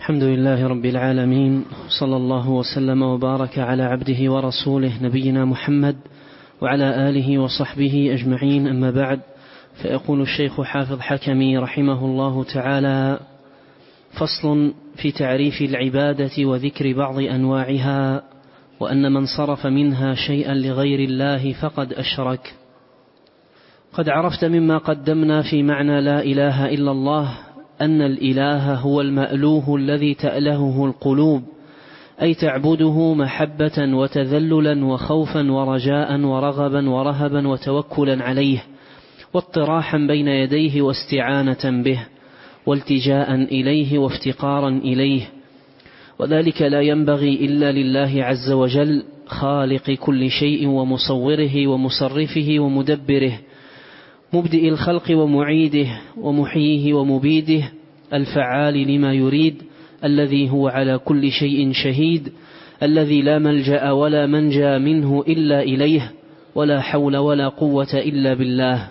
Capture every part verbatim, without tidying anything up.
الحمد لله رب العالمين، صلى الله وسلم وبارك على عبده ورسوله نبينا محمد وعلى آله وصحبه أجمعين، أما بعد. فيقول الشيخ حافظ حكمي رحمه الله تعالى: فصل في تعريف العبادة وذكر بعض أنواعها، وأن من صرف منها شيئا لغير الله فقد أشرك. قد عرفت مما قدمنا في معنى لا إله إلا الله أن الإله هو المألوه الذي تألهه القلوب، أي تعبده محبة وتذللا وخوفا ورجاء ورغبا ورهبا وتوكلا عليه، واطراحا بين يديه واستعانة به، والتجاء إليه وافتقارا إليه. وذلك لا ينبغي إلا لله عز وجل، خالق كل شيء ومصوره ومصرفه ومدبره، مبدئ الخلق ومعيده ومحييه ومبيده، الفعال لما يريد، الذي هو على كل شيء شهيد، الذي لا ملجأ ولا منجى منه إلا إليه، ولا حول ولا قوة إلا بالله.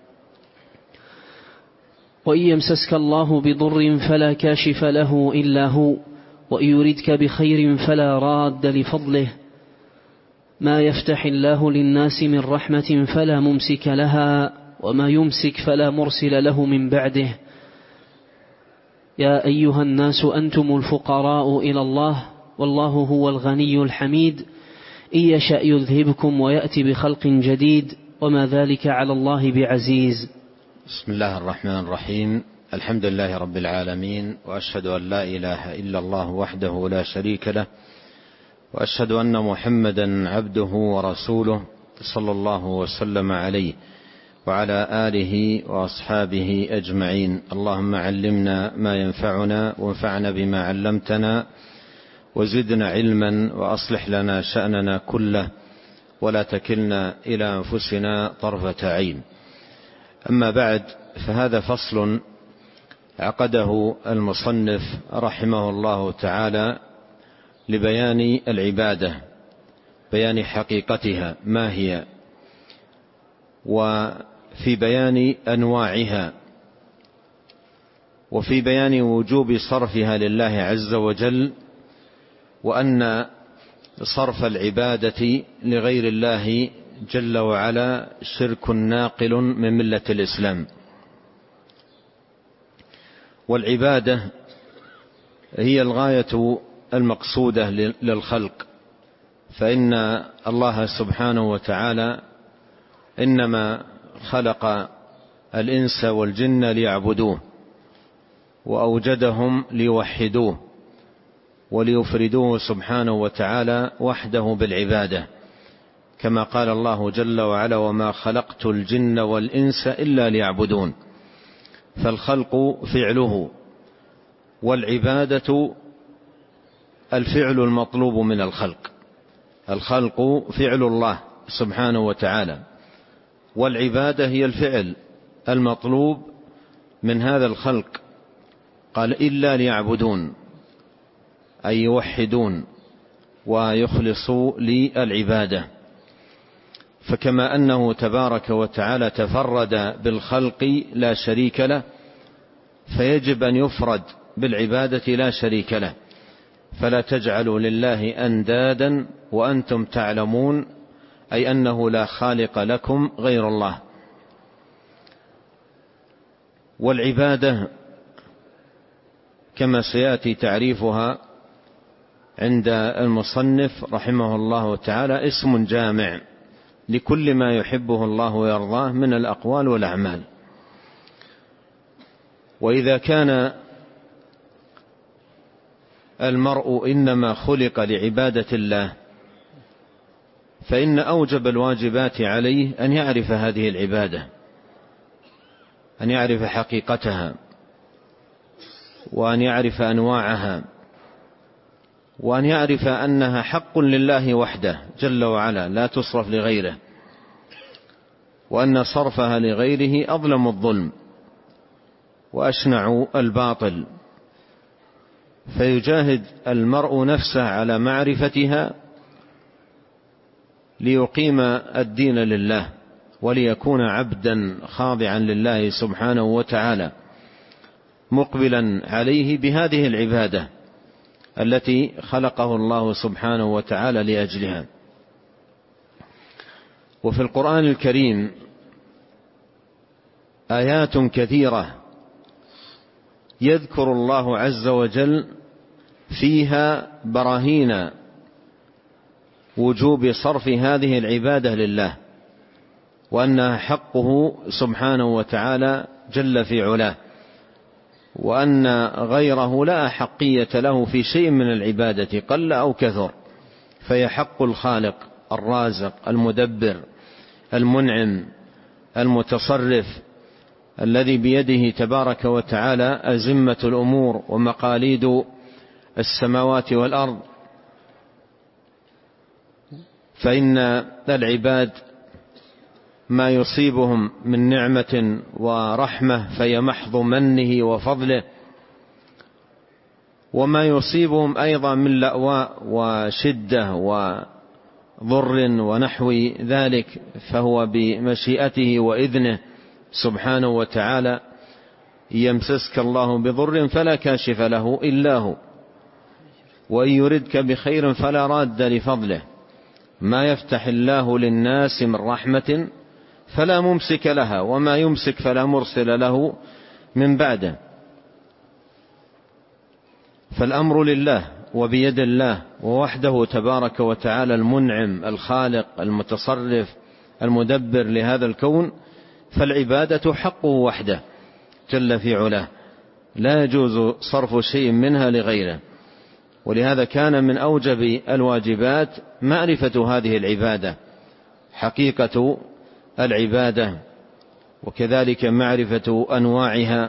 وإن يمسسك الله بضر فلا كاشف له إلا هو، وإن يردك بخير فلا راد لفضله. ما يفتح الله للناس من رحمة فلا ممسك لها، وما يمسك فلا مرسل له من بعده. يا أيها الناس أنتم الفقراء إلى الله، والله هو الغني الحميد، إن يشأ يذهبكم ويأتي بخلق جديد، وما ذلك على الله بعزيز. بسم الله الرحمن الرحيم. الحمد لله رب العالمين، وأشهد أن لا إله إلا الله وحده لا شريك له، وأشهد أن محمدا عبده ورسوله صلى الله وسلم عليه وعلى آله وأصحابه أجمعين. اللهم علمنا ما ينفعنا، وانفعنا بما علمتنا، وزدنا علما، وأصلح لنا شأننا كله، ولا تكلنا إلى أنفسنا طرفة عين. أما بعد، فهذا فصل عقده المصنف رحمه الله تعالى لبيان العبادة، بيان حقيقتها ما هي، وفي بيان أنواعها، وفي بيان وجوب صرفها لله عز وجل، وأن صرف العبادة لغير الله جل وعلا شرك ناقل من ملة الإسلام. والعبادة هي الغاية المقصودة للخلق، فإن الله سبحانه وتعالى إنما خلق الإنس والجن ليعبدوه، وأوجدهم ليوحدوه وليفردوه سبحانه وتعالى وحده بالعبادة، كما قال الله جل وعلا: وما خلقت الجن والإنس إلا ليعبدون. فالخلق فعله، والعبادة الفعل المطلوب من الخلق. الخلق فعل الله سبحانه وتعالى، والعبادة هي الفعل المطلوب من هذا الخلق. قال: إلا ليعبدون، أي يوحدون ويخلصوا للعبادة. فكما أنه تبارك وتعالى تفرد بالخلق لا شريك له، فيجب أن يفرد بالعبادة لا شريك له. فلا تجعلوا لله أندادا وأنتم تعلمون، أي أنه لا خالق لكم غير الله. والعبادة كما سيأتي تعريفها عند المصنف رحمه الله تعالى اسم جامع لكل ما يحبه الله ويرضاه من الأقوال والأعمال. وإذا كان المرء إنما خلق لعبادة الله، فإن أوجب الواجبات عليه أن يعرف هذه العبادة، أن يعرف حقيقتها، وأن يعرف أنواعها، وأن يعرف أنها حق لله وحده جل وعلا لا تصرف لغيره، وأن صرفها لغيره أظلم الظلم وأشنع الباطل. فيجاهد المرء نفسه على معرفتها ليقيم الدين لله، وليكون عبدا خاضعا لله سبحانه وتعالى، مقبلا عليه بهذه العبادة التي خلقه الله سبحانه وتعالى لأجلها. وفي القرآن الكريم آيات كثيرة يذكر الله عز وجل فيها براهين وجوب صرف هذه العبادة لله، وأنها حقه سبحانه وتعالى جل في علاه، وأن غيره لا حقية له في شيء من العبادة قل أو كثر، فهي حق الخالق الرازق المدبر المنعم المتصرف الذي بيده تبارك وتعالى أزمة الأمور ومقاليد السماوات والأرض. فإن العباد ما يصيبهم من نعمة ورحمة فهي محض منه وفضله، وما يصيبهم أيضا من لأواء وشدة وضر ونحو ذلك فهو بمشيئته وإذنه سبحانه وتعالى. يمسسك الله بضر فلا كاشف له إلا هو، وإن يردك بخير فلا راد لفضله، ما يفتح الله للناس من رحمة فلا ممسك لها، وما يمسك فلا مرسل له من بعده. فالأمر لله وبيد الله ووحده تبارك وتعالى، المنعم الخالق المتصرف المدبر لهذا الكون، فالعبادة حقه وحده جل في علاه، لا يجوز صرف شيء منها لغيره. ولهذا كان من أوجب الواجبات معرفة هذه العبادة، حقيقة العبادة، وكذلك معرفة أنواعها،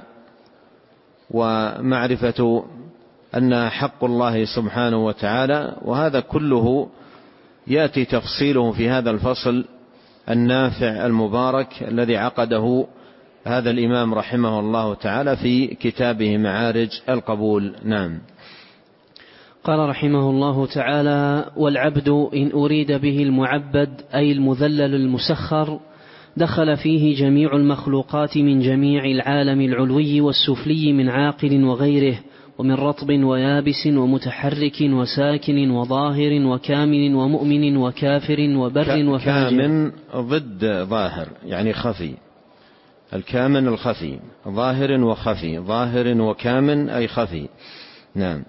ومعرفة أنها حق الله سبحانه وتعالى. وهذا كله يأتي تفصيله في هذا الفصل النافع المبارك الذي عقده هذا الإمام رحمه الله تعالى في كتابه معارج القبول. نعم. قال رحمه الله تعالى: والعبد إن أريد به المعبد أي المذلل المسخر، دخل فيه جميع المخلوقات من جميع العالم العلوي والسفلي من عاقل وغيره، ومن رطب ويابس ومتحرك وساكن وظاهر وكامن ومؤمن وكافر وبر وفاجر. كامن ضد ظاهر يعني خفي، الكامن الخفي، ظاهر وخفي، ظاهر وكامن أي خفي. نعم.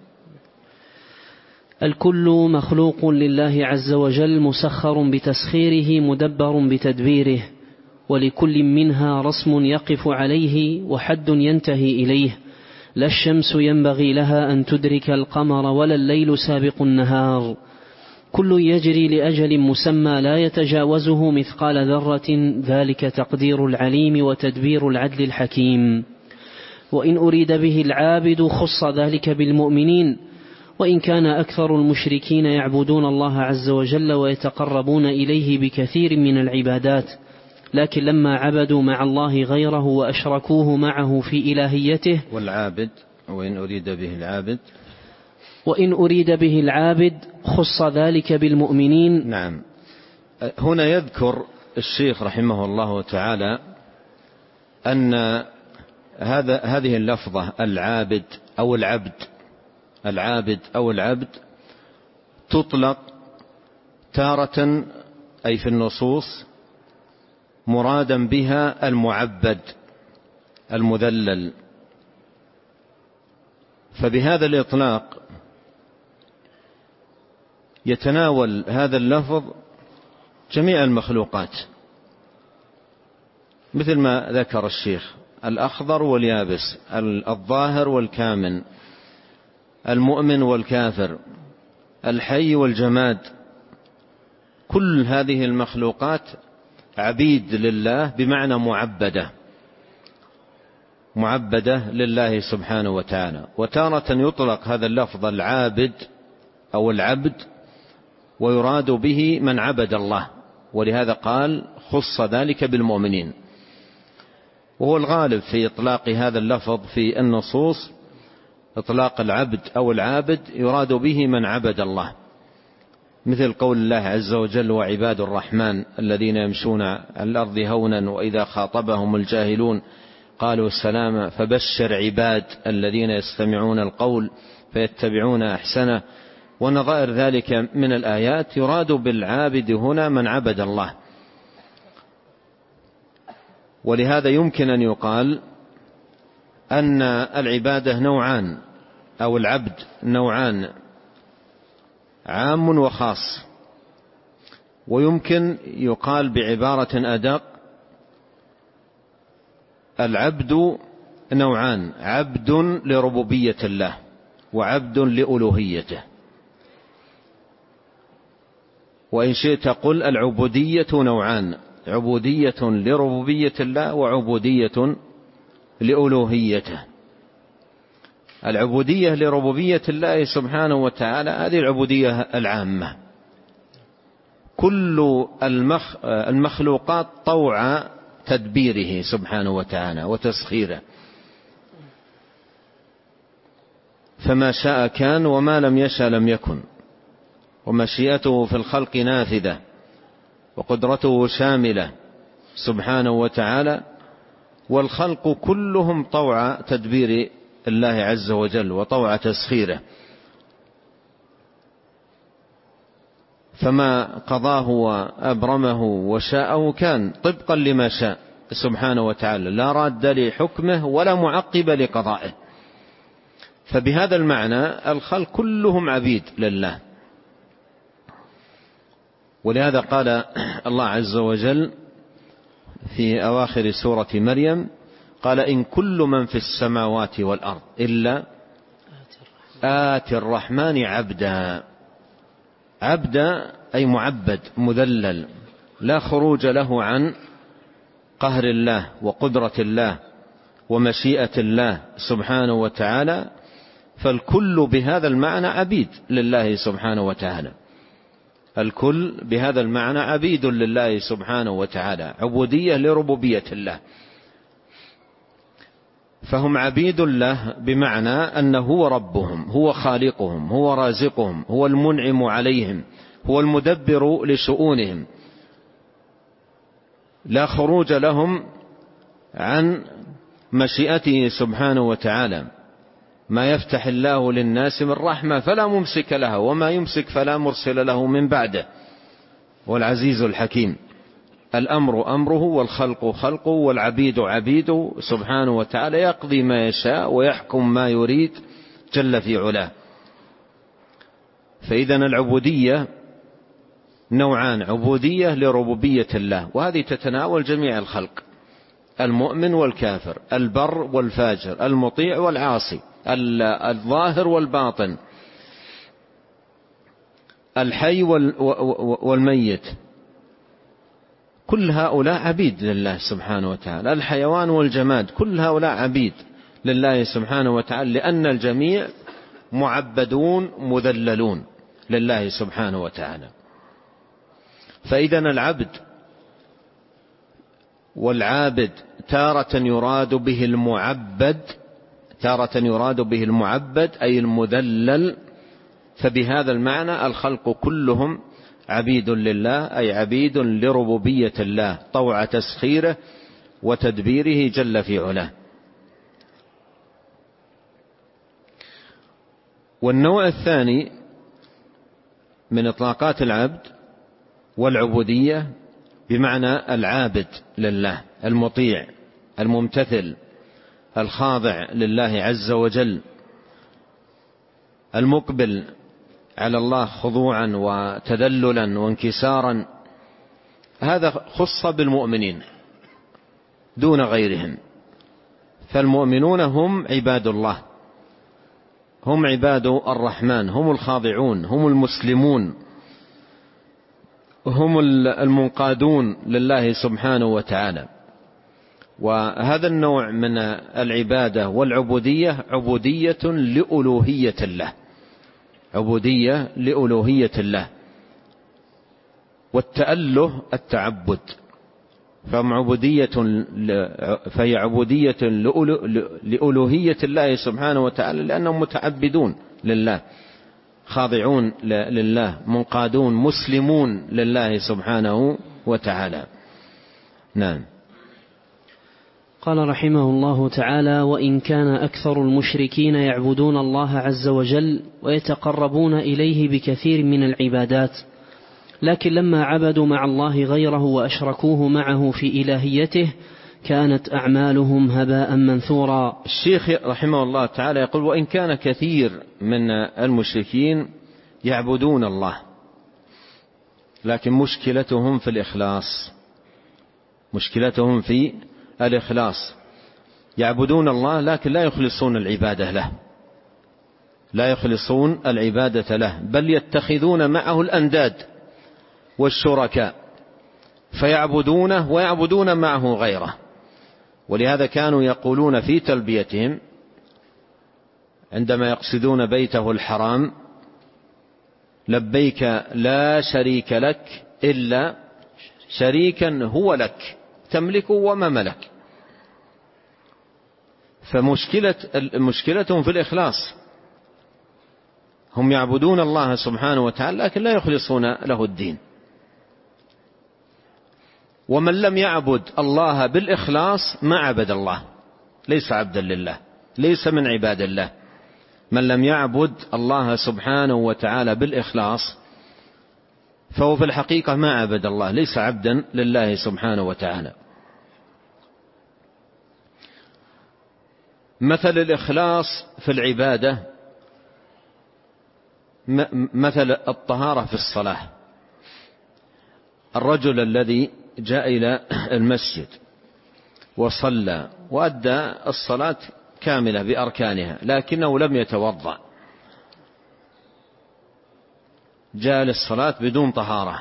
الكل مخلوق لله عز وجل، مسخر بتسخيره مدبر بتدبيره، ولكل منها رسم يقف عليه وحد ينتهي إليه. لا الشمس ينبغي لها أن تدرك القمر ولا الليل سابق النهار، كل يجري لأجل مسمى لا يتجاوزه مثقال ذرة، ذلك تقدير العليم وتدبير العدل الحكيم. وإن أريد به العابد خص ذلك بالمؤمنين، وإن كان أكثر المشركين يعبدون الله عز وجل ويتقربون إليه بكثير من العبادات، لكن لما عبدوا مع الله غيره وأشركوه معه في إلهيته. والعابد وإن أريد به العابد وإن أريد به العابد خص ذلك بالمؤمنين. نعم. هنا يذكر الشيخ رحمه الله تعالى أن هذا هذه اللفظة العابد أو العبد العابد أو العبد تطلق تارة أي في النصوص مرادا بها المعبد المذلل، فبهذا الإطلاق يتناول هذا اللفظ جميع المخلوقات، مثل ما ذكر الشيخ: الأخضر واليابس، الظاهر والكامن، المؤمن والكافر، الحي والجماد. كل هذه المخلوقات عبيد لله بمعنى معبدة، معبدة لله سبحانه وتعالى. وتارة يطلق هذا اللفظ العابد أو العبد ويراد به من عبد الله، ولهذا قال خص ذلك بالمؤمنين. وهو الغالب في إطلاق هذا اللفظ في النصوص، إطلاق العبد أو العابد يراد به من عبد الله، مثل قول الله عز وجل: وعباد الرحمن الذين يمشون على الأرض هونا وإذا خاطبهم الجاهلون قالوا سلاما فبشر عباد الذين يستمعون القول فيتبعون أحسنه ونظائر ذلك من الآيات. يراد بالعابد هنا من عبد الله. ولهذا يمكن أن يقال أن العبادة نوعان أو العبد نوعان، عام وخاص. ويمكن يقال بعبارة أدق العبد نوعان، عبد لربوبية الله وعبد لألوهيته. وإن شئت قل العبودية نوعان، عبودية لربوبية الله وعبودية لألوهيته. العبودية لربوبية الله سبحانه وتعالى هذه العبودية العامة، كل المخلوقات طوع تدبيره سبحانه وتعالى وتسخيره، فما شاء كان وما لم يشاء لم يكن، ومشيئته في الخلق نافذة وقدرته شاملة سبحانه وتعالى، والخلق كلهم طوع تدبير الله عز وجل وطوع تسخيره. فما قضاه وأبرمه وشاءه كان طبقا لما شاء سبحانه وتعالى، لا راد لحكمه ولا معقب لقضائه. فبهذا المعنى الخلق كلهم عبيد لله. ولهذا قال الله عز وجل في أواخر سورة مريم قال إن كل من في السماوات والأرض إلا آتي الرحمن عبدا. عبدا أي معبد مذلل، لا خروج له عن قهر الله وقدرة الله ومشيئة الله سبحانه وتعالى. فالكل بهذا المعنى عبيد لله سبحانه وتعالى، الكل بهذا المعنى عبيد لله سبحانه وتعالى، عبودية لربوبية الله. فهم عبيد الله بمعنى أنه هو ربهم، هو خالقهم، هو رازقهم، هو المنعم عليهم، هو المدبر لشؤونهم، لا خروج لهم عن مشيئته سبحانه وتعالى. ما يفتح الله للناس من رحمة فلا ممسك لها وما يمسك فلا مرسل له من بعده، والعزيز الحكيم. الأمر أمره والخلق خلقه والعبيد عبيده سبحانه وتعالى، يقضي ما يشاء ويحكم ما يريد جل في علاه. فإذا العبودية نوعان، عبودية لربوبية الله، وهذه تتناول جميع الخلق، المؤمن والكافر، البر والفاجر، المطيع والعاصي، الظاهر والباطن، الحي والميت، كل هؤلاء عبيد لله سبحانه وتعالى. الحيوان والجماد كل هؤلاء عبيد لله سبحانه وتعالى، لأن الجميع معبدون مذللون لله سبحانه وتعالى. فإذا العبد والعابد تارة يراد به المعبد، تارة يراد به المعبد أي المذلل. فبهذا المعنى الخلق كلهم عبيد لله، أي عبيد لربوبية الله طوع تسخيره وتدبيره جل في علاه. والنوع الثاني من إطلاقات العبد والعبودية بمعنى العابد لله، المطيع الممتثل الخاضع لله عز وجل، المقبل على الله خضوعا وتذللا وانكسارا. هذا خص بالمؤمنين دون غيرهم. فالمؤمنون هم عباد الله، هم عباد الرحمن، هم الخاضعون، هم المسلمون، هم المنقادون لله سبحانه وتعالى. وهذا النوع من العبادة والعبودية عبودية لألوهية الله، عبودية لألوهية الله. والتأله التعبد، فهم عبودية فهي عبودية لألوهية الله سبحانه وتعالى، لأنهم متعبدون لله، خاضعون لله، منقادون، مسلمون لله سبحانه وتعالى. نعم. قال رحمه الله تعالى: وإن كان أكثر المشركين يعبدون الله عز وجل ويتقربون إليه بكثير من العبادات، لكن لما عبدوا مع الله غيره وأشركوه معه في إلهيته كانت أعمالهم هباء منثورا. الشيخ رحمه الله تعالى يقول: وإن كان كثير من المشركين يعبدون الله، لكن مشكلتهم في الإخلاص، مشكلتهم في الإخلاص، يعبدون الله لكن لا يخلصون العبادة له، لا يخلصون العبادة له، بل يتخذون معه الأنداد والشركاء فيعبدونه ويعبدون معه غيره. ولهذا كانوا يقولون في تلبيتهم عندما يقصدون بيته الحرام: لبيك لا شريك لك إلا شريكا هو لك تملك وما ملك. فمشكلة مشكلتهم في الإخلاص، هم يعبدون الله سبحانه وتعالى لكن لا يخلصون له الدين. ومن لم يعبد الله بالإخلاص ما عبد الله، ليس عبدا لله، ليس من عباد الله. من لم يعبد الله سبحانه وتعالى بالإخلاص فهو في الحقيقة ما عبد الله، ليس عبدا لله سبحانه وتعالى. مثل الإخلاص في العبادة مثل الطهارة في الصلاة. الرجل الذي جاء إلى المسجد وصلى وأدى الصلاة كاملة بأركانها لكنه لم يتوضأ، جاء للصلاة بدون طهارة،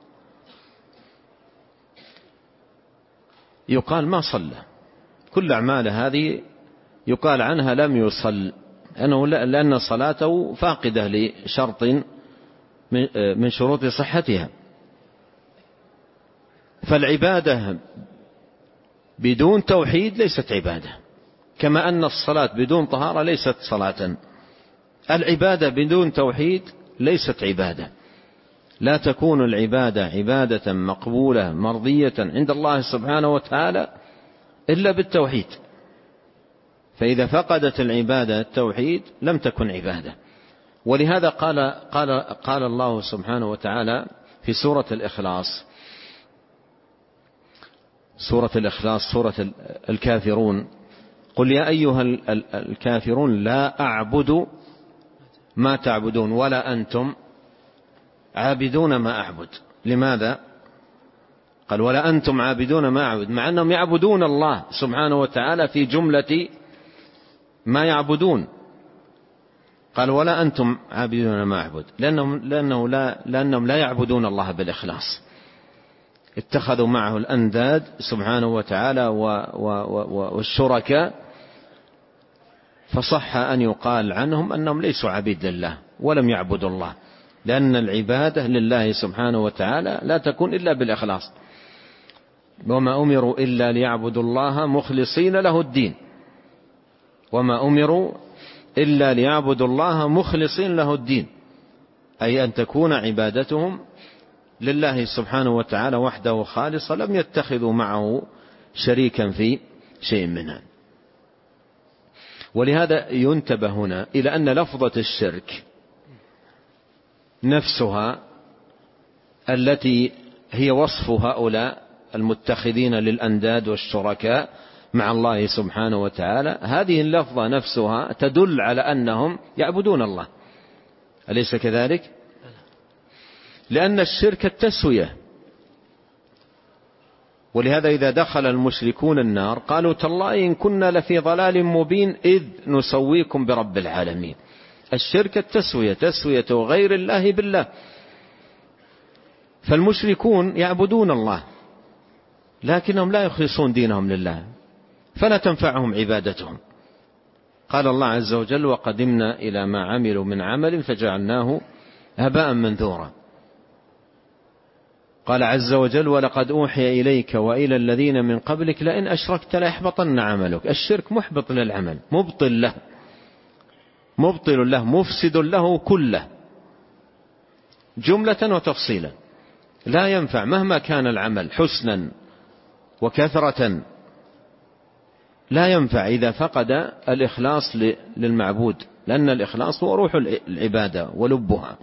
يقال ما صلى، كل أعمال هذه يقال عنها لم يصل، لأن صلاته فاقدة لشرط من شروط صحتها. فالعبادة بدون توحيد ليست عبادة، كما أن الصلاة بدون طهارة ليست صلاة. العبادة بدون توحيد ليست عبادة، لا تكون العبادة عبادة مقبولة مرضية عند الله سبحانه وتعالى إلا بالتوحيد. فإذا فقدت العبادة التوحيد لم تكن عبادة. ولهذا قال, قال, قال الله سبحانه وتعالى في سورة الإخلاص، سورة الإخلاص سورة الكافرون: قل يا أيها الكافرون لا أعبد ما تعبدون ولا أنتم عابدون ما أعبد. لماذا؟ قال: ولا أنتم عابدون ما أعبد، مع أنهم يعبدون الله سبحانه وتعالى في جملة ما يعبدون. قال: ولا أنتم عابدون ما أعبد، لأنهم, لأنه لا لأنهم لا يعبدون الله بالإخلاص، اتخذوا معه الأنداد سبحانه وتعالى والشركاء، فصح أن يقال عنهم أنهم ليسوا عبيد لله ولم يعبدوا الله، لأن العبادة لله سبحانه وتعالى لا تكون إلا بالإخلاص. وما أمروا إلا ليعبدوا الله مخلصين له الدين، وما أمروا إلا ليعبدوا الله مخلصين له الدين، أي أن تكون عبادتهم لله سبحانه وتعالى وحده خالصة، لم يتخذوا معه شريكا في شيء منها. ولهذا ينتبه هنا إلى أن لفظة الشرك نفسها التي هي وصف هؤلاء المتخذين للأنداد والشركاء مع الله سبحانه وتعالى، هذه اللفظة نفسها تدل على أنهم يعبدون الله، أليس كذلك؟ لأن الشرك التسوية. ولهذا إذا دخل المشركون النار قالوا: تالله إن كنا لفي ضلال مبين إذ نسويكم برب العالمين. الشرك التسوية، تسوية غير الله بالله. فالمشركون يعبدون الله لكنهم لا يخلصون دينهم لله، فلا تنفعهم عبادتهم. قال الله عز وجل: وقدمنا إلى ما عملوا من عمل فجعلناه هباء منثورا. قال عز وجل: ولقد أوحي إليك وإلى الذين من قبلك لئن أشركت ليحبطن عملك. الشرك محبط للعمل، مبطل له، مبطل له، مفسد له كله جملة وتفصيلا، لا ينفع مهما كان العمل حسنا وكثرة، لا ينفع إذا فقد الإخلاص للمعبود، لأن الإخلاص هو روح العبادة ولبها.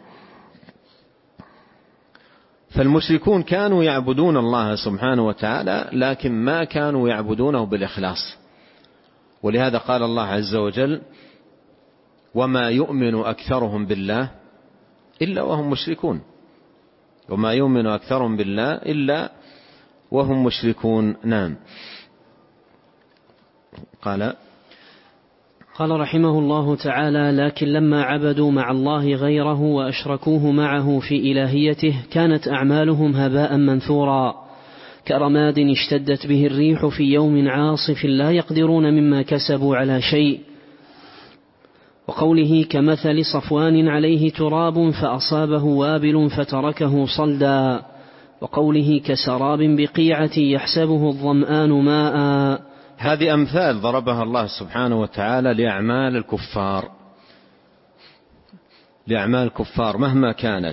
فالمشركون كانوا يعبدون الله سبحانه وتعالى، لكن ما كانوا يعبدونه بالإخلاص. ولهذا قال الله عز وجل: وما يؤمن أكثرهم بالله إلا وهم مشركون. وما يؤمن أكثرهم بالله إلا وهم مشركون. نعم. قال قال رحمه الله تعالى: لكن لما عبدوا مع الله غيره وأشركوه معه في إلهيته كانت أعمالهم هباء منثورا، كرماد اشتدت به الريح في يوم عاصف لا يقدرون مما كسبوا على شيء. وقوله: كمثل صفوان عليه تراب فأصابه وابل فتركه صلدا. وقوله: كسراب بقيعة يحسبه الظمآن ماء. هذه أمثال ضربها الله سبحانه وتعالى لأعمال الكفار، لأعمال الكفار مهما كانت،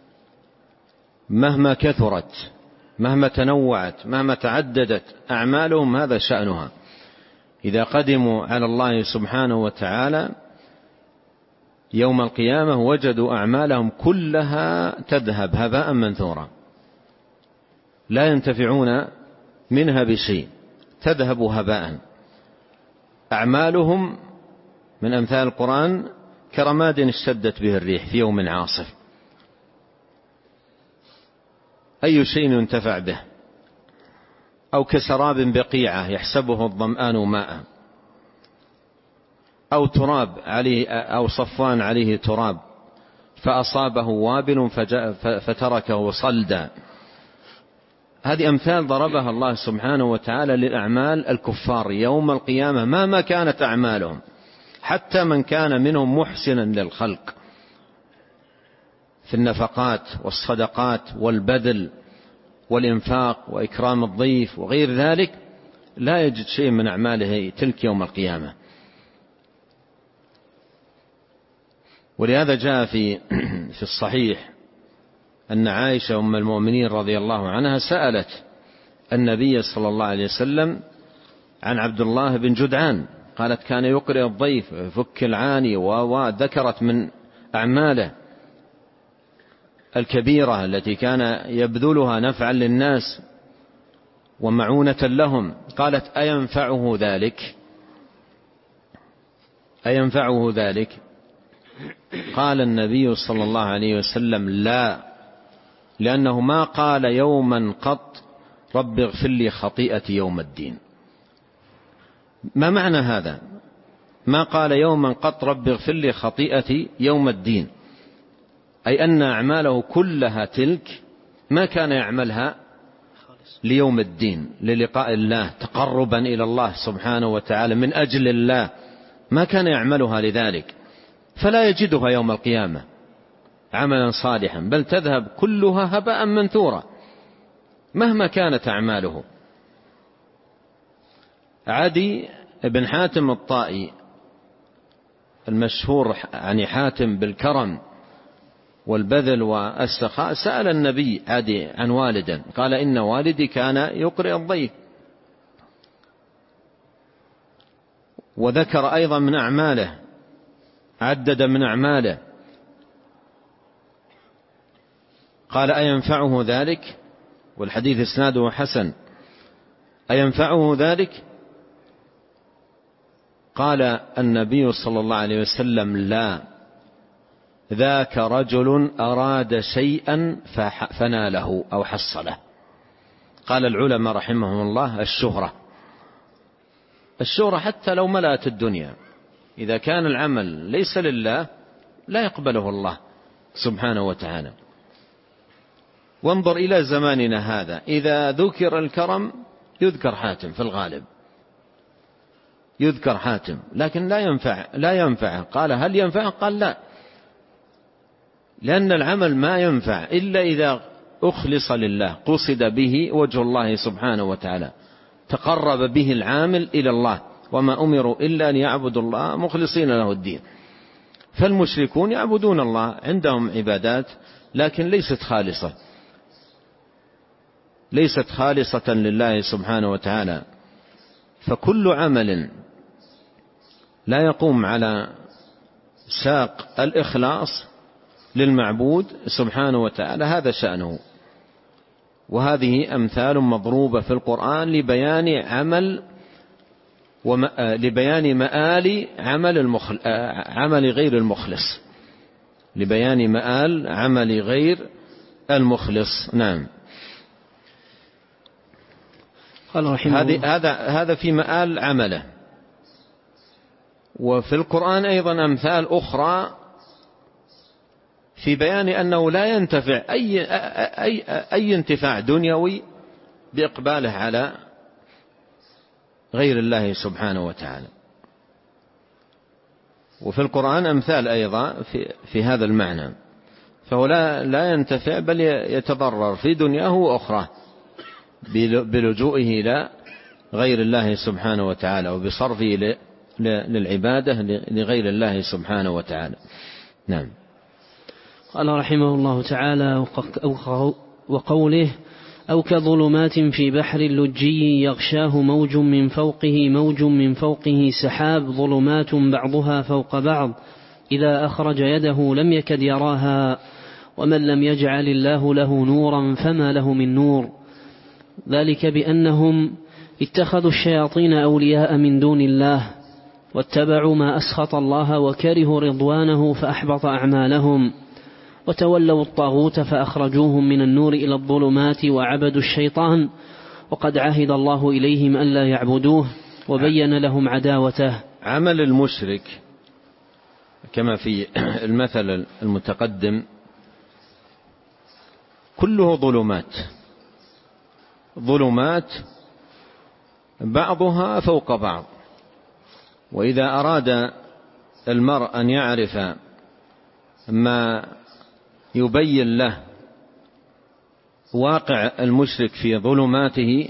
مهما كثرت، مهما تنوعت، مهما تعددت أعمالهم، هذا شأنها. إذا قدموا على الله سبحانه وتعالى يوم القيامة وجدوا أعمالهم كلها تذهب هباء منثورا، لا ينتفعون منها بشيء، تذهب هباء. أعمالهم من أمثال القرآن كرماد اشتدت به الريح في يوم عاصف. أي شيء ينتفع به؟ أو كسراب بقيعة يحسبه الظمآن ماء، أو تراب عليه، أو صفوان عليه تراب فأصابه وابل فتركه صلدا. هذه أمثال ضربها الله سبحانه وتعالى للأعمال الكفار يوم القيامة مهما كانت أعمالهم، حتى من كان منهم محسنا للخلق في النفقات والصدقات والبذل والإنفاق وإكرام الضيف وغير ذلك، لا يجد شيء من أعماله تلك يوم القيامة. ولهذا جاء في في الصحيح أن عائشة أم المؤمنين رضي الله عنها سألت النبي صلى الله عليه وسلم عن عبد الله بن جدعان، قالت: كان يقرئ الضيف فك العاني، وذكرت من أعماله الكبيرة التي كان يبذلها نفعا للناس ومعونة لهم. قالت: أينفعه ذلك؟ أينفعه ذلك؟ قال النبي صلى الله عليه وسلم: لا، لأنه ما قال يوما قط رب اغفر لي خطيئتي يوم الدين. ما معنى هذا؟ ما قال يوما قط رب اغفر لي خطيئتي يوم الدين، أي أن أعماله كلها تلك ما كان يعملها ليوم الدين، للقاء الله، تقربا إلى الله سبحانه وتعالى من أجل الله، ما كان يعملها لذلك، فلا يجدها يوم القيامة عملا صالحا، بل تذهب كلها هباء منثورا مهما كانت أعماله. عدي بن حاتم الطائي المشهور عن حاتم بالكرم والبذل والسخاء سأل النبي عدي عن والدا، قال: إن والدي كان يقرئ الضيف. وذكر أيضا من أعماله، عدد من أعماله، قال: أينفعه ذلك؟ والحديث إسناده حسن. أينفعه ذلك؟ قال النبي صلى الله عليه وسلم: لا، ذاك رجل أراد شيئا فناله أو حصله. قال العلماء رحمهم الله: الشهرة، الشهرة حتى لو ملأت الدنيا، إذا كان العمل ليس لله لا يقبله الله سبحانه وتعالى. وانظر إلى زماننا هذا، إذا ذكر الكرم يذكر حاتم، في الغالب يذكر حاتم، لكن لا ينفع لا ينفع. قال: هل ينفع؟ قال: لا، لأن العمل ما ينفع إلا إذا أخلص لله، قصد به وجه الله سبحانه وتعالى، تقرب به العامل إلى الله، وما أمروا إلا أن يعبدوا الله مخلصين له الدين. فالمشركون يعبدون الله، عندهم عبادات لكن ليست خالصة، ليست خالصة لله سبحانه وتعالى، فكل عمل لا يقوم على ساق الإخلاص للمعبود سبحانه وتعالى هذا شأنه. وهذه أمثال مضروبة في القرآن لبيان عمل وم... لبيان مآل عمل المخل... عمل غير المخلص، لبيان مآل عمل غير المخلص. نعم. قال رحمه الله هذا هذا في مآل عمله. وفي القرآن أيضا أمثال أخرى في بيان أنه لا ينتفع أي, أي, أي انتفاع دنيوي بإقباله على غير الله سبحانه وتعالى. وفي القرآن أمثال أيضا في, في هذا المعنى، فهو لا, لا ينتفع بل يتضرر في دنياه وأخرى بلجوئه إلى غير الله سبحانه وتعالى وبصرفه للعبادة لغير الله سبحانه وتعالى. نعم. قال رحمه الله تعالى: وقوله: أو كظلمات في بحر لجي يغشاه موج من فوقه موج من فوقه سحاب ظلمات بعضها فوق بعض إذا أخرج يده لم يكد يراها ومن لم يجعل الله له نورا فما له من نور. ذلك بأنهم اتخذوا الشياطين أولياء من دون الله واتبعوا ما أسخط الله وكرهوا رضوانه فأحبط أعمالهم وتولوا الطاغوت فأخرجوهم من النور إلى الظلمات وعبدوا الشيطان وقد عهد الله إليهم ألا يعبدوه وبين لهم عداوته. عمل المشرك كما في المثل المتقدم كله ظلمات، ظلمات بعضها فوق بعض. وإذا أراد المرء أن يعرف ما يبين له واقع المشرك في ظلماته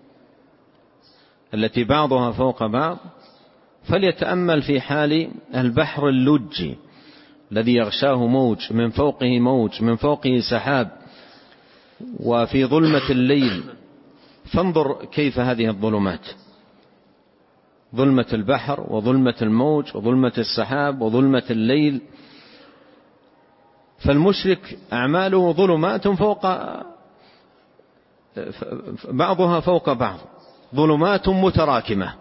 التي بعضها فوق بعض فليتأمل في حال البحر اللجي الذي يغشاه موج من فوقه موج من فوقه سحاب وفي ظلمة الليل، فانظر كيف هذه الظلمات، ظلمة البحر وظلمة الموج وظلمة السحاب وظلمة الليل. فالمشرك أعماله ظلمات فوق بعضها فوق بعض، ظلمات متراكمة.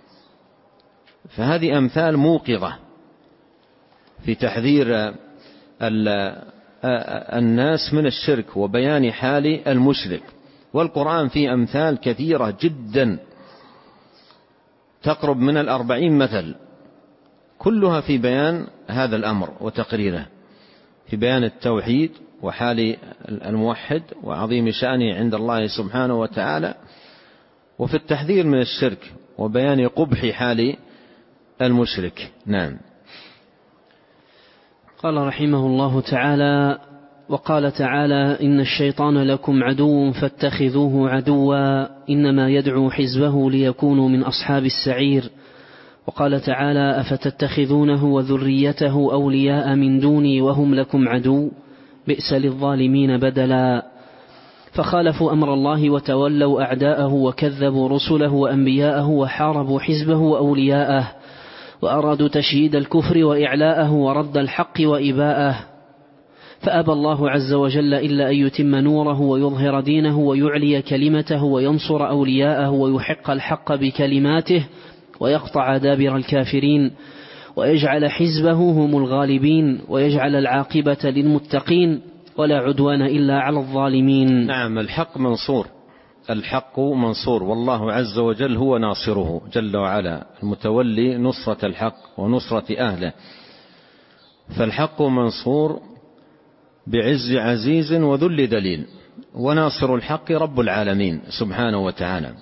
فهذه أمثال موقظة في تحذير الناس من الشرك وبيان حال المشرك. والقرآن فيه أمثال كثيرة جدا تقرب من الأربعين مثل، كلها في بيان هذا الأمر وتقريره، في بيان التوحيد وحال الموحد وعظيم شأنه عند الله سبحانه وتعالى، وفي التحذير من الشرك وبيان قبح حال المشرك. نعم. قال رحمه الله تعالى: وقال تعالى: إن الشيطان لكم عدو فاتخذوه عدوا إنما يدعو حزبه ليكونوا من أصحاب السعير. وقال تعالى: أفتتخذونه وذريته أولياء من دوني وهم لكم عدو بئس للظالمين بدلا. فخالفوا أمر الله وتولوا أعداءه وكذبوا رسله وأنبياءه وحاربوا حزبه وأولياءه وأرادوا تشييد الكفر وإعلاءه ورد الحق وإباءه، فأبى الله عز وجل إلا أن يتم نوره ويظهر دينه ويعلي كلمته وينصر أولياءه ويحق الحق بكلماته ويقطع دابر الكافرين ويجعل حزبه هم الغالبين ويجعل العاقبة للمتقين ولا عدوان إلا على الظالمين. نعم. الحق منصور، الحق منصور، والله عز وجل هو ناصره جل وعلا، المتولي نصرة الحق ونصرة أهله. فالحق منصور بعز عزيز وذل دليل، وناصر الحق رب العالمين سبحانه وتعالى.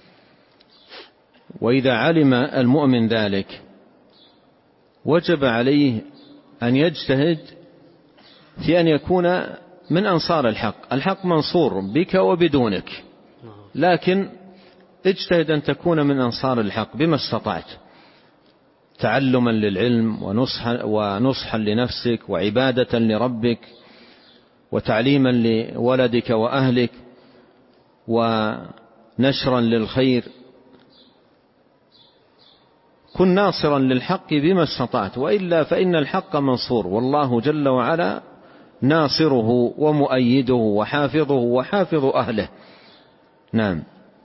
وإذا علم المؤمن ذلك وجب عليه أن يجتهد في أن يكون من أنصار الحق. الحق منصور بك وبدونك، لكن اجتهد أن تكون من أنصار الحق بما استطعت، تعلما للعلم ونصحا, ونصحا لنفسك وعبادة لربك وتعليما لولدك وأهلك ونشرا للخير كن ناصرا للحق بما استطعت، وإلا فإن الحق منصور، والله جل وعلا ناصره ومؤيده وحافظه وحافظ أهله. نعم.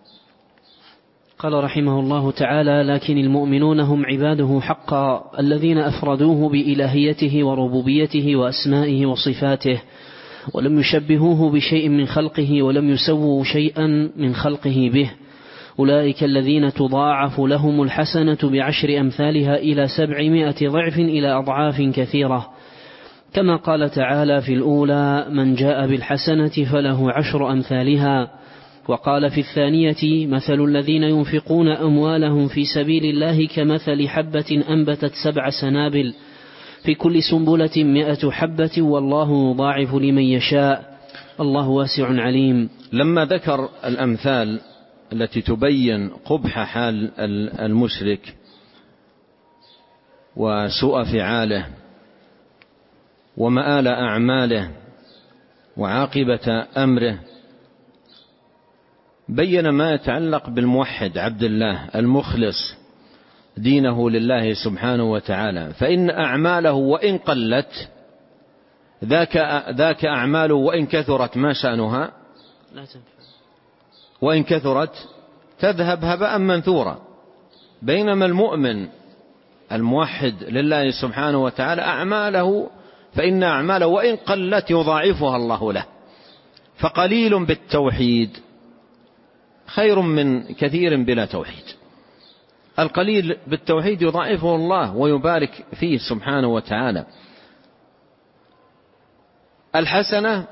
قال رحمه الله تعالى: لكن المؤمنون هم عباده حقا الذين أفردوه بإلهيته وربوبيته وأسمائه وصفاته، ولم يشبهوه بشيء من خلقه ولم يسووا شيئا من خلقه به. أولئك الذين تضاعف لهم الحسنة بعشر أمثالها إلى سبعمائة ضعف إلى أضعاف كثيرة، كما قال تعالى في الأولى: من جاء بالحسنة فله عشر أمثالها. وقال في الثانية: مثل الذين ينفقون أموالهم في سبيل الله كمثل حبة أنبتت سبع سنابل في كل سنبلة مئة حبة والله يضاعف لمن يشاء الله واسع عليم. لما ذكر الأمثال التي تبين قبح حال المشرك وسوء فعاله ومآل أعماله وعاقبة أمره، بين ما يتعلق بالموحد عبد الله المخلص دينه لله سبحانه وتعالى، فإن أعماله وإن قلت ذاك, ذاك أعماله وإن كثرت ما شأنها؟ وإن كثرت تذهب هباء منثورا. بينما المؤمن الموحد لله سبحانه وتعالى أعماله فإن أعماله وإن قلت يضاعفها الله له، فقليل بالتوحيد خير من كثير بلا توحيد. القليل بالتوحيد يضاعفه الله ويبارك فيه سبحانه وتعالى. الحسنة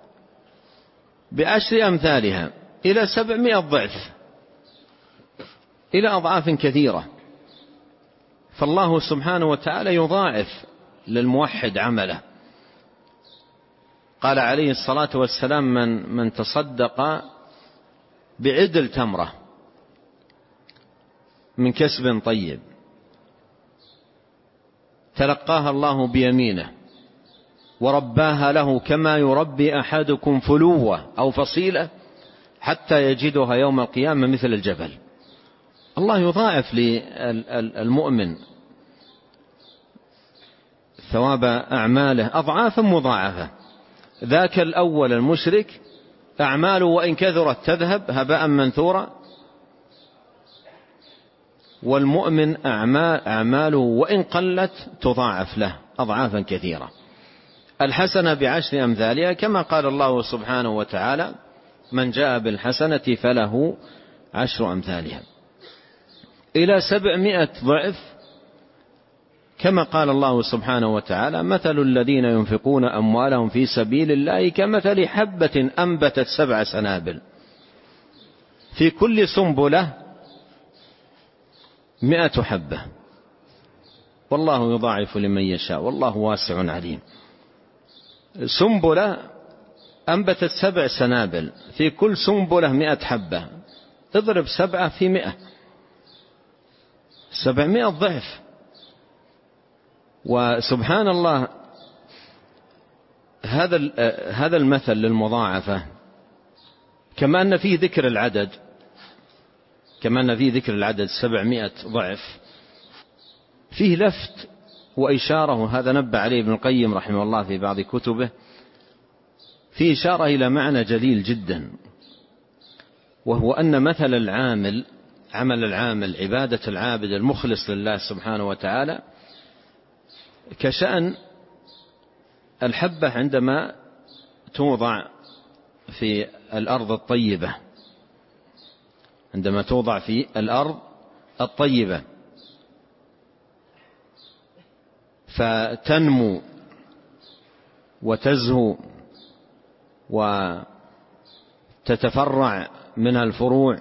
بعشر أمثالها إلى سبعمائة ضعف إلى أضعاف كثيرة، فالله سبحانه وتعالى يضاعف للموحد عمله. قال عليه الصلاة والسلام: من, من تصدق بعدل تمرة من كسب طيب تلقاها الله بيمينه ورباها له كما يربي أحدكم فلوة أو فصيلة حتى يجدها يوم القيامة مثل الجبل. الله يضاعف للمؤمن ثواب أعماله أضعافا مضاعفة. ذاك الأول المشرك أعماله وإن كثرت تذهب هباء منثورا، والمؤمن أعماله وإن قلت تضاعف له أضعافا كثيرة. الحسنة بعشر أمثالها، كما قال الله سبحانه وتعالى: من جاء بالحسنة فله عشر أمثالها إلى سبعمائة ضعف، كما قال الله سبحانه وتعالى: مثل الذين ينفقون أموالهم في سبيل الله كمثل حبة أنبتت سبع سنابل في كل سنبلة مئة حبة والله يضاعف لمن يشاء والله واسع عليم. سنبلة أنبتت سبع سنابل في كل سنبلة مئة حبة، اضرب سبعة في مئة، سبعمائة ضعف. وسبحان الله، هذا هذا المثل للمضاعفة كما أن فيه ذكر العدد كما أن فيه ذكر العدد سبعمائة ضعف، فيه لفت وإشارة، هذا نبه عليه ابن القيم رحمه الله في بعض كتبه، فيه إشارة إلى معنى جليل جدا، وهو أن مثل العامل عمل العامل عبادة العابد المخلص لله سبحانه وتعالى كشأن الحبة عندما توضع في الأرض الطيبة عندما توضع في الأرض الطيبة فتنمو وتزهو وتتفرع منها الفروع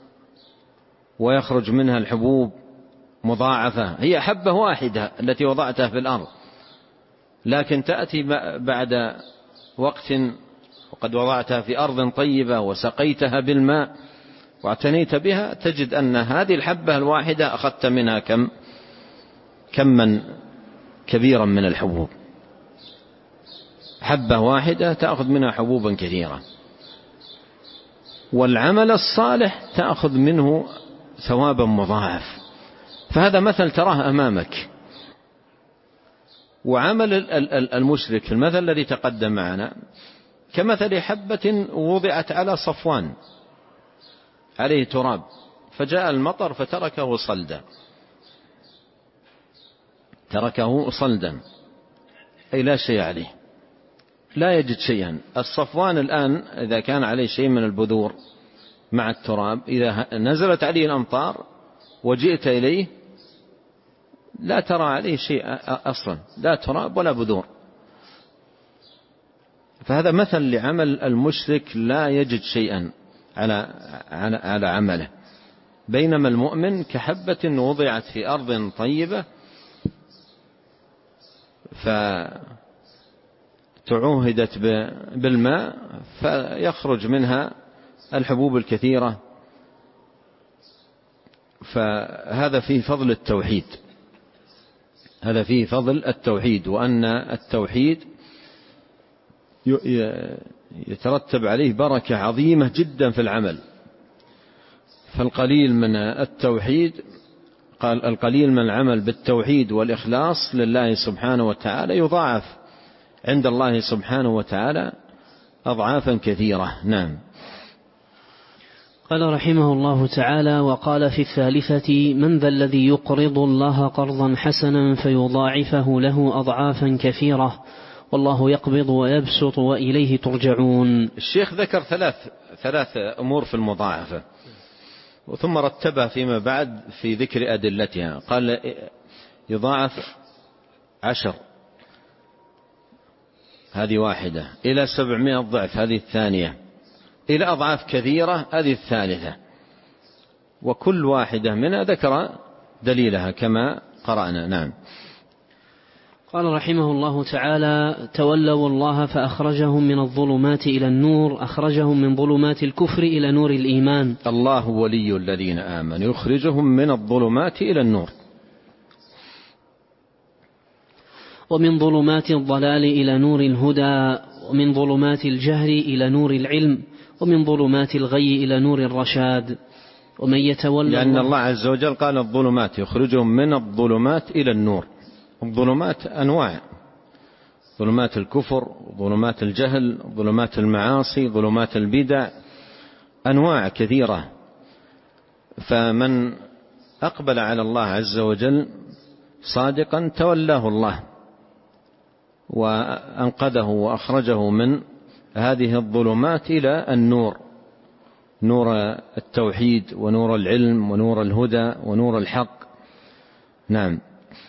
ويخرج منها الحبوب مضاعفة. هي حبة واحدة التي وضعتها في الأرض، لكن تأتي بعد وقت وقد وضعتها في أرض طيبة وسقيتها بالماء واعتنيت بها، تجد أن هذه الحبة الواحدة أخذت منها كم كما كبيرا من الحبوب. حبة واحدة تأخذ منها حبوبا كثيرة. والعمل الصالح تأخذ منه ثوابا مضاعف. فهذا مثل تراه أمامك. وعمل المشرك في المثل الذي تقدم معنا كمثل حبة وضعت على صفوان عليه تراب فجاء المطر فتركه صلدا، تركه صلدا أي لا شيء عليه، لا يجد شيئا. الصفوان الآن إذا كان عليه شيء من البذور مع التراب إذا نزلت عليه الأمطار وجئت إليه لا ترى عليه شيء أصلا، لا تراب ولا بذور. فهذا مثل لعمل المشرك لا يجد شيئا على على عمله، بينما المؤمن كحبة وضعت في أرض طيبة فتعوهدت بالماء فيخرج منها الحبوب الكثيرة. فهذا فيه فضل التوحيد، هذا فيه فضل التوحيد، وأن التوحيد يترتب عليه بركة عظيمة جدا في العمل. فالقليل من التوحيد قال القليل من العمل بالتوحيد والإخلاص لله سبحانه وتعالى يضاعف عند الله سبحانه وتعالى أضعافا كثيرة. نعم. قال رحمه الله تعالى: وقال في الثالثة: من ذا الذي يقرض الله قرضا حسنا فيضاعفه له أضعافا كثيرة والله يقبض ويبسط وإليه ترجعون. الشيخ ذكر ثلاث ثلاث أمور في المضاعفة ثم رتبها فيما بعد في ذكر أدلتها. قال يضاعف عشر، هذه واحدة، إلى سبعمائة ضعف، هذه الثانية، إلى أضعاف كثيرة، هذه الثالثة، وكل واحدة منها ذكر دليلها كما قرأنا. نعم. قال رحمه الله تعالى: تولوا الله فأخرجهم من الظلمات إلى النور، أخرجهم من ظلمات الكفر إلى نور الإيمان. الله ولي الذين آمنوا يخرجهم من الظلمات إلى النور. ومن ظلمات الضلال إلى نور الهدى، ومن ظلمات الجهل إلى نور العلم، ومن ظلمات الغي إلى نور الرشاد. ومن يتولى لأن الله عز وجل قال الظلمات يخرجهم من الظلمات إلى النور. الظلمات أنواع: ظلمات الكفر، ظلمات الجهل، ظلمات المعاصي، ظلمات البدع، أنواع كثيرة. فمن أقبل على الله عز وجل صادقا تولاه الله وأنقذه وأخرجه من هذه الظلمات إلى النور، نور التوحيد ونور العلم ونور الهدى ونور الحق. نعم.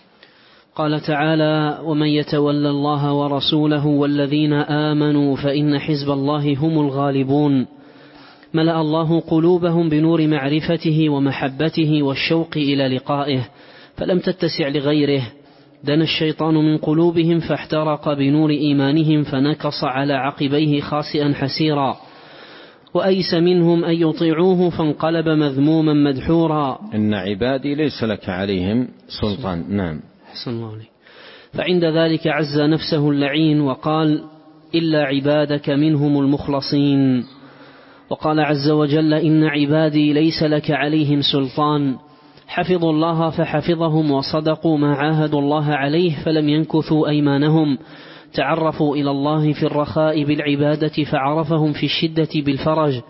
قال تعالى: ومن يتولى الله ورسوله والذين آمنوا فإن حزب الله هم الغالبون. ملأ الله قلوبهم بنور معرفته ومحبته والشوق إلى لقائه فلم تتسع لغيره. دنا الشيطان من قلوبهم فاحترق بنور إيمانهم فنكص على عقبيه خاسئا حسيرا، وأيس منهم أن يطيعوه فانقلب مذموما مدحورا. إن عبادي ليس لك عليهم سلطان. نعم. حسن الله عليك. فعند ذلك عز نفسه اللعين وقال: إلا عبادك منهم المخلصين. وقال عز وجل: إن عبادي ليس لك عليهم سلطان. حفظوا الله فحفظهم وصدقوا ما عاهدوا الله عليه فلم ينكثوا أيمانهم. تعرفوا إلى الله في الرخاء بالعبادة فعرفهم في الشدة بالفرج.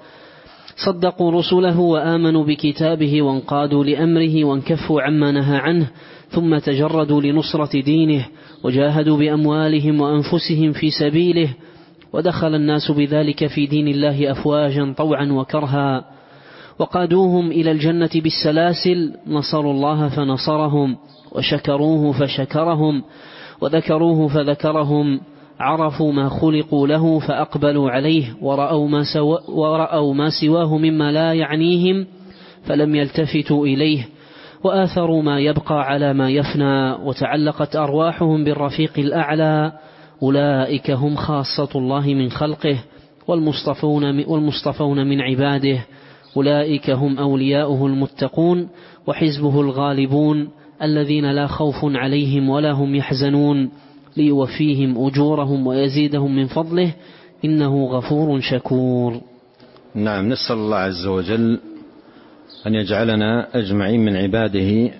صدقوا رسله وآمنوا بكتابه وانقادوا لأمره وانكفوا عما نهى عنه ثم تجردوا لنصرة دينه وجاهدوا بأموالهم وأنفسهم في سبيله. ودخل الناس بذلك في دين الله أفواجا طوعا وكرها. وقادوهم إلى الجنة بالسلاسل. نصروا الله فنصرهم وشكروه فشكرهم وذكروه فذكرهم. عرفوا ما خلقوا له فأقبلوا عليه ورأوا ما, سو... ورأوا ما سواه مما لا يعنيهم فلم يلتفتوا إليه. وآثروا ما يبقى على ما يفنى وتعلقت أرواحهم بالرفيق الأعلى. أولئك هم خاصة الله من خلقه والمصطفون, والمصطفون من عباده. أولئك هم أولياؤه المتقون وحزبه الغالبون الذين لا خوف عليهم ولا هم يحزنون ليوفيهم أجورهم ويزيدهم من فضله إنه غفور شكور. نعم. نسأل الله عز وجل أن يجعلنا أجمعين من عباده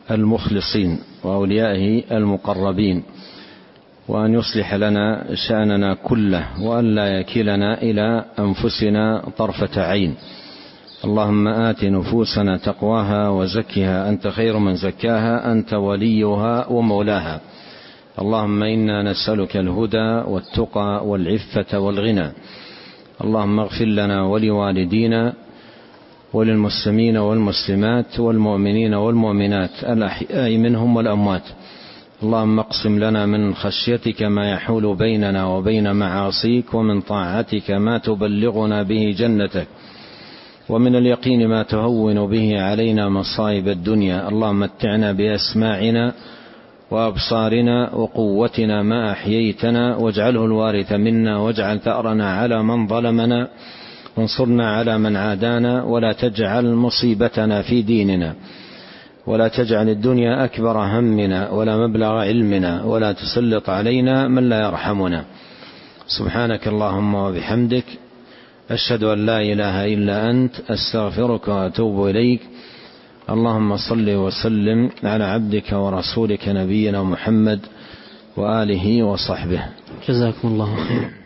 المخلصين وأوليائه المقربين، وأن يصلح لنا شأننا كله، وأن لا يكلنا إلى أنفسنا طرفة عين. اللهم آت نفوسنا تقواها وزكها أنت خير من زكاها أنت وليها ومولاها. اللهم إنا نسألك الهدى والتقى والعفة والغنى. اللهم اغفر لنا ولوالدينا وللمسلمين والمسلمات والمؤمنين والمؤمنات الأحياء منهم والأموات. اللهم اقسم لنا من خشيتك ما يحول بيننا وبين معاصيك، ومن طاعتك ما تبلغنا به جنتك، ومن اليقين ما تهون به علينا مصائب الدنيا. اللهم متعنا بأسماعنا وأبصارنا وقوتنا ما أحييتنا، واجعله الوارث منا، واجعل ثأرنا على من ظلمنا، وانصرنا على من عادانا، ولا تجعل مصيبتنا في ديننا، ولا تجعل الدنيا أكبر همنا ولا مبلغ علمنا، ولا تسلط علينا من لا يرحمنا. سبحانك اللهم وبحمدك، أشهد أن لا إله إلا أنت، أستغفرك وأتوب إليك. اللهم صل وسلم على عبدك ورسولك نبينا محمد وآله وصحبه. جزاكم الله خيرا.